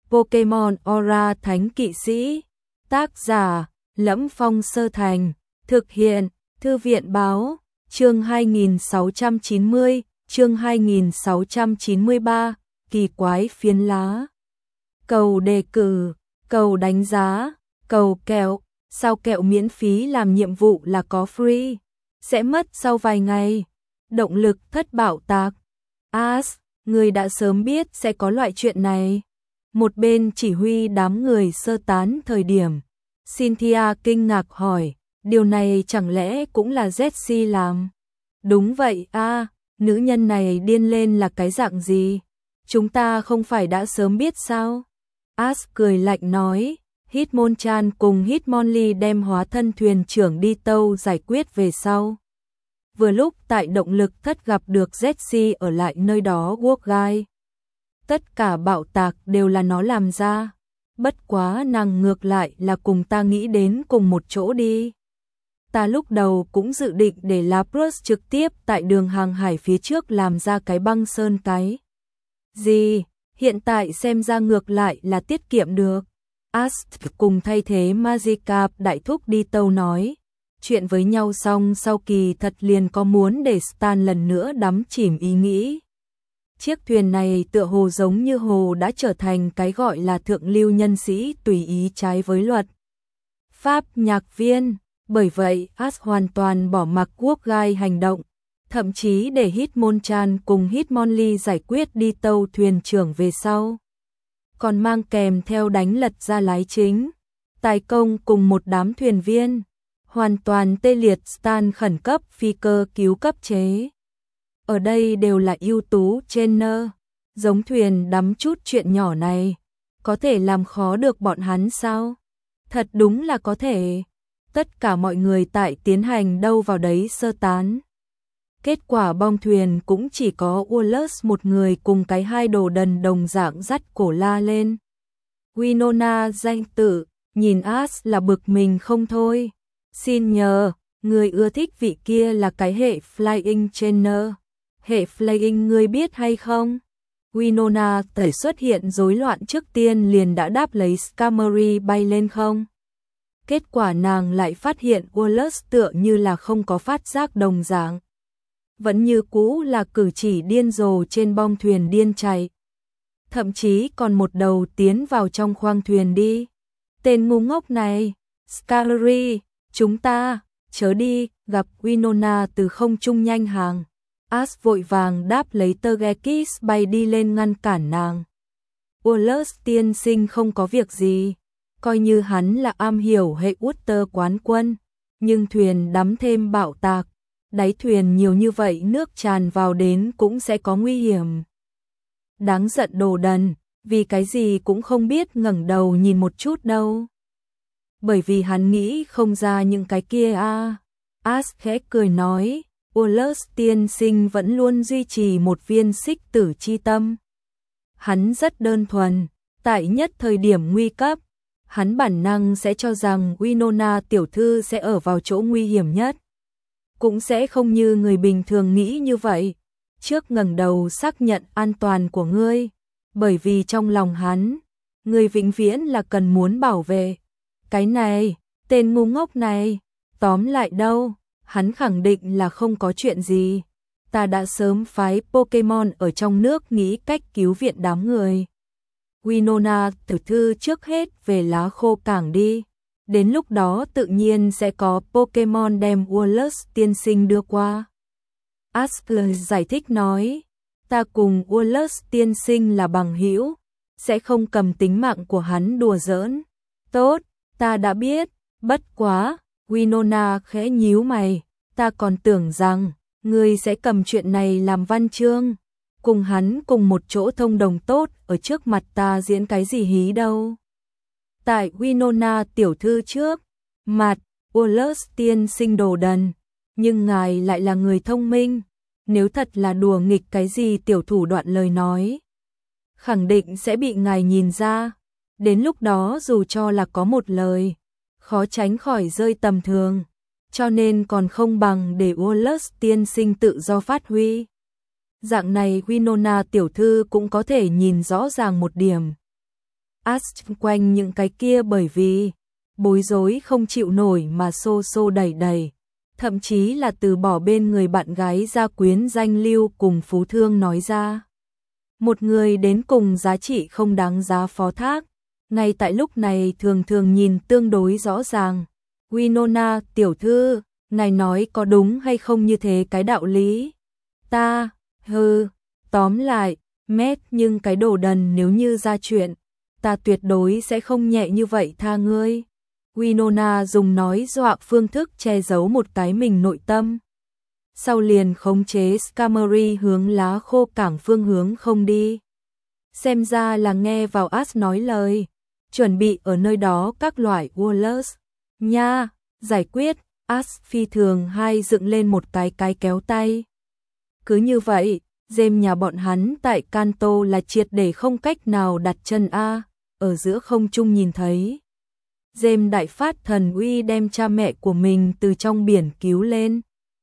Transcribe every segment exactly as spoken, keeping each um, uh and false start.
Pokemon Aura Thánh Kỵ Sĩ. Tác giả: Lẫm Phong Sơ Thành. Thực hiện: Thư viện Báo. Chương hai nghìn sáu trăm chín mươi, chương hai nghìn sáu trăm chín mươi ba, kỳ quái phiến lá. Cầu đề cử, cầu đánh giá, cầu kẹo, sao kẹo miễn phí làm nhiệm vụ là có free, sẽ mất sau vài ngày. Động lực thất bạo tạc. As, người đã sớm biết sẽ có loại chuyện này. Một bên chỉ huy đám người sơ tán thời điểm, Cynthia kinh ngạc hỏi, điều này chẳng lẽ cũng là Jessie làm? Đúng vậy a, à, nữ nhân này điên lên là cái dạng gì? Chúng ta không phải đã sớm biết sao? As cười lạnh nói, Hitmonchan cùng Hitmonlee đem hóa thân thuyền trưởng đi tâu giải quyết về sau. Vừa lúc tại động lực thất gặp được Jessie ở lại nơi đó guốc gai. Tất cả bạo tạc đều là nó làm ra. Bất quá nàng ngược lại là cùng ta nghĩ đến cùng một chỗ đi. Ta lúc đầu cũng dự định để Lapras trực tiếp tại đường hàng hải phía trước làm ra cái băng sơn cái. Gì, hiện tại xem ra ngược lại là tiết kiệm được. Ast cùng thay thế Magikarp đại thúc đi tâu nói. Chuyện với nhau xong sau kỳ thật liền có muốn để Stan lần nữa đắm chìm ý nghĩ. Chiếc thuyền này tựa hồ giống như hồ đã trở thành cái gọi là thượng lưu nhân sĩ tùy ý trái với luật. Pháp nhạc viên, bởi vậy As hoàn toàn bỏ mặc guốc gai hành động, thậm chí để Hitmonchan cùng Hitmonlee giải quyết đi tâu thuyền trưởng về sau. Còn mang kèm theo đánh lật ra lái chính, tài công cùng một đám thuyền viên, hoàn toàn tê liệt Stan khẩn cấp phi cơ cứu cấp chế. Ở đây đều là ưu tú trainer, giống thuyền đắm chút chuyện nhỏ này, có thể làm khó được bọn hắn sao? Thật đúng là có thể. Tất cả mọi người tại tiến hành đâu vào đấy sơ tán. Kết quả bong thuyền cũng chỉ có Wallace một người cùng cái hai đồ đần đồng dạng dắt cổ la lên. Winona danh tự, nhìn As là bực mình không thôi. Xin nhờ, người ưa thích vị kia là cái hệ Flying Trainer. Hệ Flying ngươi biết hay không? Winona tẩy xuất hiện rối loạn trước tiên liền đã đáp lấy Skarmory bay lên không? Kết quả nàng lại phát hiện Wallace tựa như là không có phát giác đồng dạng. Vẫn như cũ là cử chỉ điên rồ trên bong thuyền điên chạy. Thậm chí còn một đầu tiến vào trong khoang thuyền đi. Tên ngu ngốc này, Skarmory, chúng ta, chớ đi, gặp Winona từ không trung nhanh hàng. As vội vàng đáp lấy Togekiss bay đi lên ngăn cản nàng. Wallace tiên sinh không có việc gì, coi như hắn là am hiểu hệ Water quán quân, nhưng thuyền đắm thêm bạo tạc, đáy thuyền nhiều như vậy nước tràn vào đến cũng sẽ có nguy hiểm. Đáng giận đồ đần, vì cái gì cũng không biết ngẩng đầu nhìn một chút đâu. Bởi vì hắn nghĩ không ra những cái kia a. À. As khẽ cười nói. Wallace tiên sinh vẫn luôn duy trì một viên xích tử chi tâm. Hắn rất đơn thuần, tại nhất thời điểm nguy cấp, hắn bản năng sẽ cho rằng Winona tiểu thư sẽ ở vào chỗ nguy hiểm nhất. Cũng sẽ không như người bình thường nghĩ như vậy, trước ngẩng đầu xác nhận an toàn của ngươi, bởi vì trong lòng hắn, ngươi vĩnh viễn là cần muốn bảo vệ. Cái này, tên ngu ngốc này, tóm lại đâu? Hắn khẳng định là không có chuyện gì. Ta đã sớm phái Pokemon ở trong nước nghĩ cách cứu viện đám người. Winona tiểu thư trước hết về lá khô cảng đi. Đến lúc đó tự nhiên sẽ có Pokemon đem Wallace tiên sinh đưa qua. Askler giải thích nói, ta cùng Wallace tiên sinh là bằng hữu, sẽ không cầm tính mạng của hắn đùa giỡn. Tốt, ta đã biết, bất quá. Winona khẽ nhíu mày, ta còn tưởng rằng ngươi sẽ cầm chuyện này làm văn chương, cùng hắn cùng một chỗ thông đồng tốt ở trước mặt ta diễn cái gì hí đâu. Tại Winona tiểu thư trước mặt, Wallace tiên sinh đồ đần, nhưng ngài lại là người thông minh, nếu thật là đùa nghịch cái gì tiểu thủ đoạn lời nói, khẳng định sẽ bị ngài nhìn ra, đến lúc đó dù cho là có một lời, khó tránh khỏi rơi tầm thường, cho nên còn không bằng để Wallace tiên sinh tự do phát huy. Dạng này Winona tiểu thư cũng có thể nhìn rõ ràng một điểm. As quanh những cái kia bởi vì bối rối không chịu nổi mà xô xô đẩy đẩy, thậm chí là từ bỏ bên người bạn gái gia quyến danh lưu cùng phú thương nói ra. Một người đến cùng giá trị không đáng giá phó thác, ngay tại lúc này thường thường nhìn tương đối rõ ràng. Winona tiểu thư, ngài nói có đúng hay không như thế cái đạo lý? Ta, hừ, tóm lại, Matt nhưng cái đồ đần nếu như ra chuyện, ta tuyệt đối sẽ không nhẹ như vậy tha ngươi. Winona dùng nói dọa phương thức che giấu một cái mình nội tâm. Sau liền khống chế Scamery hướng lá khô cảng phương hướng không đi. Xem ra là nghe vào As nói lời, chuẩn bị ở nơi đó các loại Wallace. Nha, giải quyết, As phi thường hai dựng lên một cái cái kéo tay. Cứ như vậy, James nhà bọn hắn tại Kanto là triệt để không cách nào đặt chân A, ở giữa không trung nhìn thấy. James đại phát thần uy đem cha mẹ của mình từ trong biển cứu lên.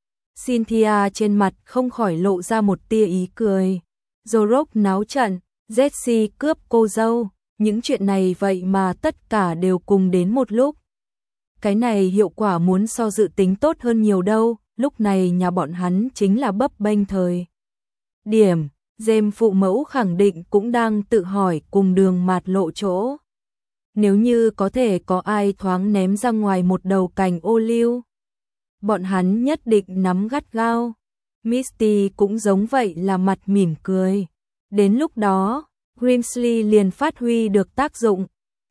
Cynthia trên mặt không khỏi lộ ra một tia ý cười. Zorok náo trận, Jessie cướp cô dâu, những chuyện này vậy mà tất cả đều cùng đến một lúc. Cái này hiệu quả muốn so dự tính tốt hơn nhiều đâu, lúc này nhà bọn hắn chính là bấp bênh thời. Điểm, James phụ mẫu khẳng định cũng đang tự hỏi cùng đường mạt lộ chỗ. Nếu như có thể có ai thoáng ném ra ngoài một đầu cành ô liu, bọn hắn nhất định nắm gắt gao. Misty cũng giống vậy là mặt mỉm cười. Đến lúc đó, Grimsley liền phát huy được tác dụng.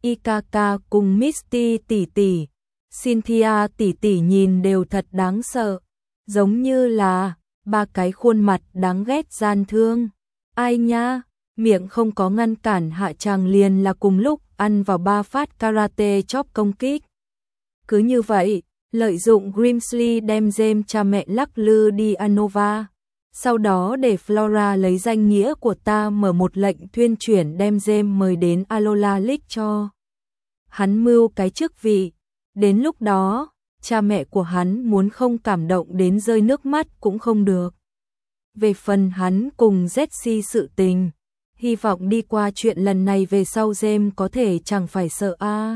Ikaka cùng Misty tỷ tỷ, Cynthia tỷ tỷ nhìn đều thật đáng sợ, giống như là ba cái khuôn mặt đáng ghét gian thương. Ai nha, miệng không có ngăn cản hạ tràng liền là cùng lúc ăn vào ba phát karate chop công kích. Cứ như vậy, lợi dụng Grimsley đem James cha mẹ lắc lư đi Anova. Sau đó để Flora lấy danh nghĩa của ta mở một lệnh tuyên chuyển đem James mời đến Alola League cho hắn mưu cái chức vị. Đến lúc đó, cha mẹ của hắn muốn không cảm động đến rơi nước mắt cũng không được. Về phần hắn cùng Jessie sự tình, hy vọng đi qua chuyện lần này về sau James có thể chẳng phải sợ a. À.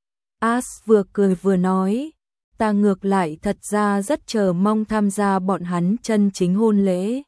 As vừa cười vừa nói, ta ngược lại thật ra rất chờ mong tham gia bọn hắn chân chính hôn lễ.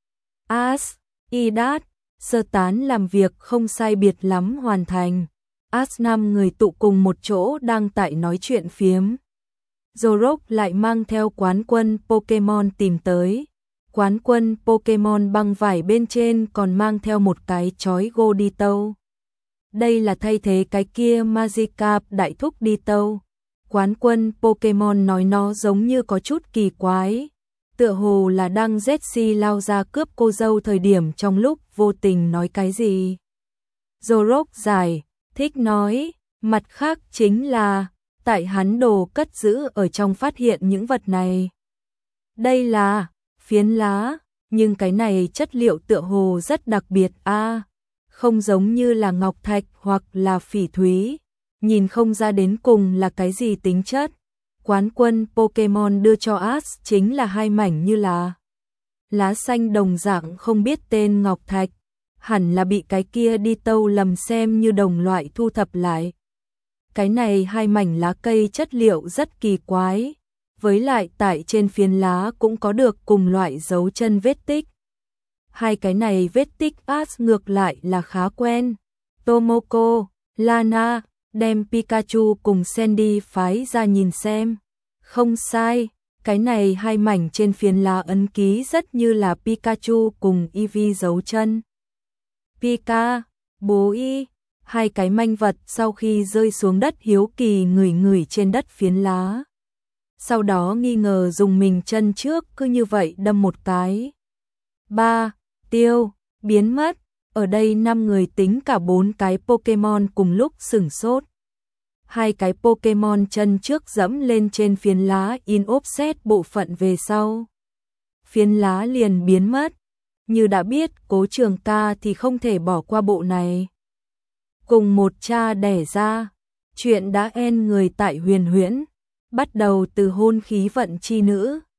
As, Idat, sơ tán làm việc không sai biệt lắm hoàn thành. As năm người tụ cùng một chỗ đang tại nói chuyện phiếm. Zorok lại mang theo quán quân Pokemon tìm tới. Quán quân Pokemon băng vải bên trên còn mang theo một cái chói Godito. Đây là thay thế cái kia Magikarp đại thúc Ditto. Quán quân Pokemon nói nó giống như có chút kỳ quái. Tựa hồ là đang Jessie lao ra cướp cô dâu thời điểm trong lúc vô tình nói cái gì. Zorok giải, thích nói, mặt khác chính là, tại hắn đồ cất giữ ở trong phát hiện những vật này. Đây là phiến lá, nhưng cái này chất liệu tựa hồ rất đặc biệt a, à, không giống như là ngọc thạch hoặc là phỉ thúy, nhìn không ra đến cùng là cái gì tính chất. Quán quân Pokemon đưa cho As chính là hai mảnh như là lá xanh đồng dạng không biết tên ngọc thạch, hẳn là bị cái kia đi tâu lầm xem như đồng loại thu thập lại. Cái này hai mảnh lá cây chất liệu rất kỳ quái, với lại tại trên phiến lá cũng có được cùng loại dấu chân vết tích. Hai cái này vết tích As ngược lại là khá quen. Tomoko, Lana, đem Pikachu cùng Sandy phái ra nhìn xem. Không sai, cái này hai mảnh trên phiến lá ấn ký rất như là Pikachu cùng Eevee dấu chân. Pika, bố y, hai cái manh vật sau khi rơi xuống đất hiếu kỳ ngửi ngửi trên đất phiến lá. Sau đó nghi ngờ dùng mình chân trước cứ như vậy đâm một cái. Ba, tiêu, biến mất. Ở đây năm người tính cả bốn cái Pokemon cùng lúc sửng sốt. Hai cái Pokemon chân trước dẫm lên trên phiến lá in offset bộ phận về sau. Phiến lá liền biến mất. Như đã biết Cố Trường Ca thì không thể bỏ qua bộ này. Cùng một cha đẻ ra, chuyện đã en người tại Huyền Huyễn, bắt đầu từ hôn khí vận chi nữ,